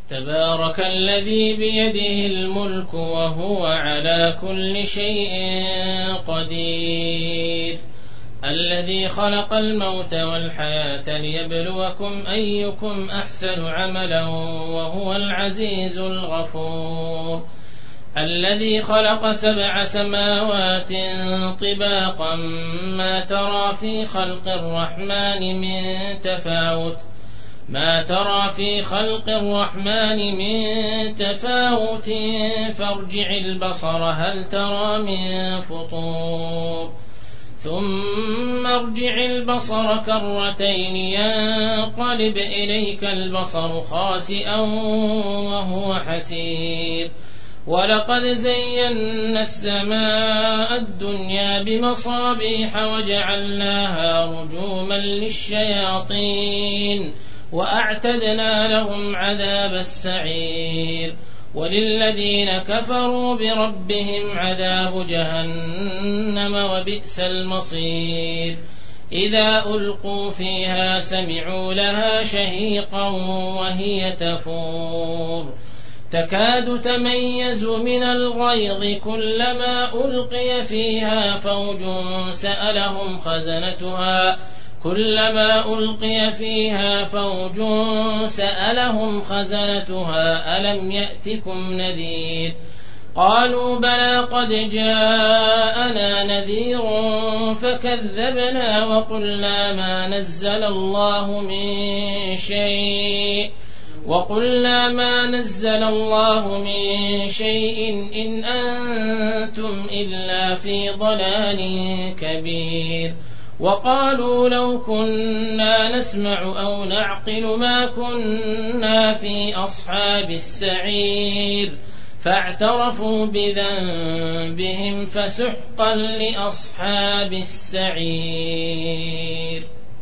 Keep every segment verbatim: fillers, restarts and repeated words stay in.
تبارك الذي بيده الملك وهو على كل شيء قدير الذي خلق الموت والحياة ليبلوكم أيكم أحسن عملا وهو العزيز الغفور الذي خلق سبع سماوات طباقا ما ترى في خلق الرحمن من تفاوت ما ترى في خلق الرحمن من تفاوت فارجع البصر هل ترى من فطور ثم ارجع البصر كرتين ينقلب إليك البصر خاسئا وهو حسير ولقد زينا السماء الدنيا بمصابيح وجعلناها رجوما للشياطين وأعتدنا لهم عذاب السعير وللذين كفروا بربهم عذاب جهنم وبئس المصير إذا ألقوا فيها سمعوا لها شهيقا وهي تفور تكاد تميز من الغيظ كلما ألقي فيها فوج سألهم خزنتها كلما ألقي فيها فوج سألهم خزنتها ألم يأتكم نذير قالوا بلى قد جاءنا نذير فكذبنا وقلنا ما نزل الله من شيء وقلنا ما نزل الله من شيء إن أنتم إلا في ضلال كبير وقالوا لو كنا نسمع أو نعقل ما كنا في أصحاب السعير فاعترفوا بذنبهم فسحقا لأصحاب السعير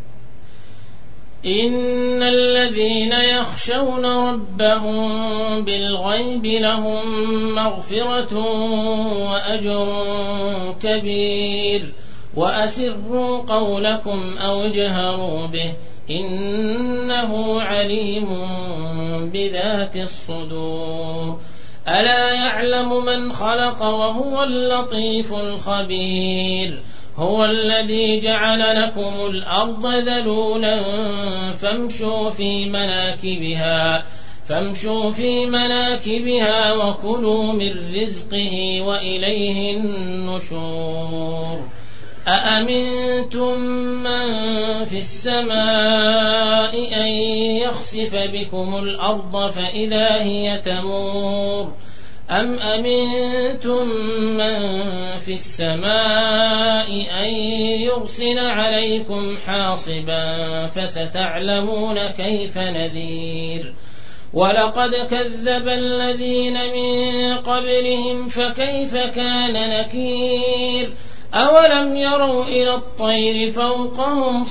إن الذين يخشون ربهم بالغيب لهم مغفرة وأجر كبير وأسروا قولكم أو اجهروا به إنه عليم بذات الصدور ألا يعلم من خلق وهو اللطيف الخبير هو الذي جعل لكم الأرض ذلولا فامشوا في مناكبها فامشوا في مناكبها وكلوا من رزقه وإليه النشور أأمنتم من في السماء أن يخسف بكم الأرض فإذا هي تمور أم أمنتم من في السماء أن يرسل عليكم حاصبا فستعلمون كيف نذير ولقد كذب الذين من قبلهم فكيف كان نكير أولم يروا إلى الطير فوقهم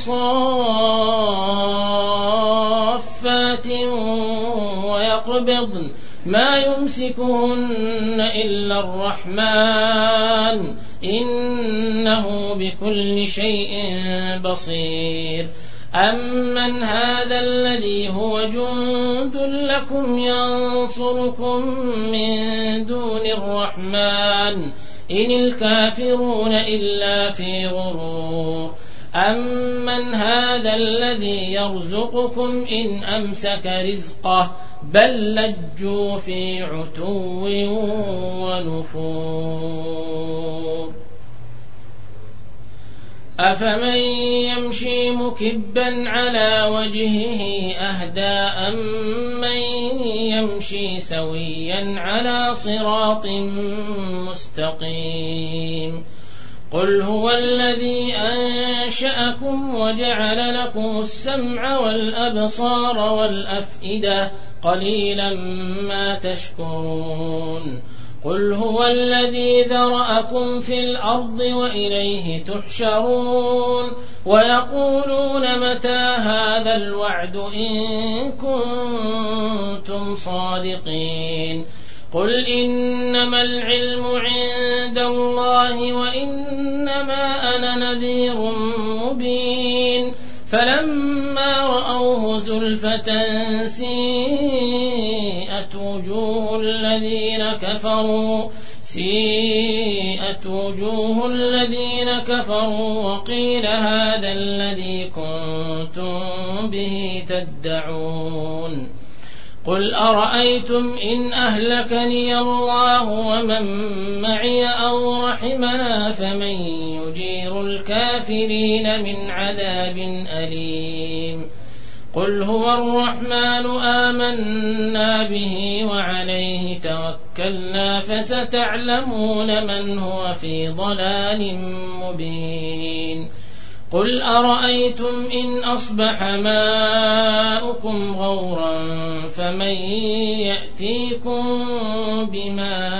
صافات ويقبضن ما يمسكهن إلا الرحمن إنه بكل شيء بصير أمن هذا الذي هو جند لكم ينصركم من دون الرحمن إن الكافرون إلا في غرور أمن هذا الذي يرزقكم إن أمسك رزقه بل لجوا في عتو ونفور أفمن يمشي مكبا على وجهه أهدى أمن يمشي سويا على صراط مستقيم قل هو الذي أنشأكم وجعل لكم السمع والأبصار والأفئدة قليلا ما تشكرون قل هو الذي ذرأكم في الأرض وإليه تحشرون ويقولون متى هذا الوعد إن كنتم صادقين قل إنما العلم عند الله وإنما أنا نذير مبين فلما رأوه زلفة سيئت سيئت وجوه الذين كفروا سيئت وجوه الذين كفروا وقيل هذا الذي كنتم به تدعون قل أرأيتم إن أهلكني الله ومن معي أو رحمنا فمن يجير الكافرين من عذاب أليم قل هو الرحمن آمنا به وعليه توكلنا فستعلمون من هو في ضلال مبين قل أرأيتم إن أصبح ماؤكم غورا فمن يأتيكم بماء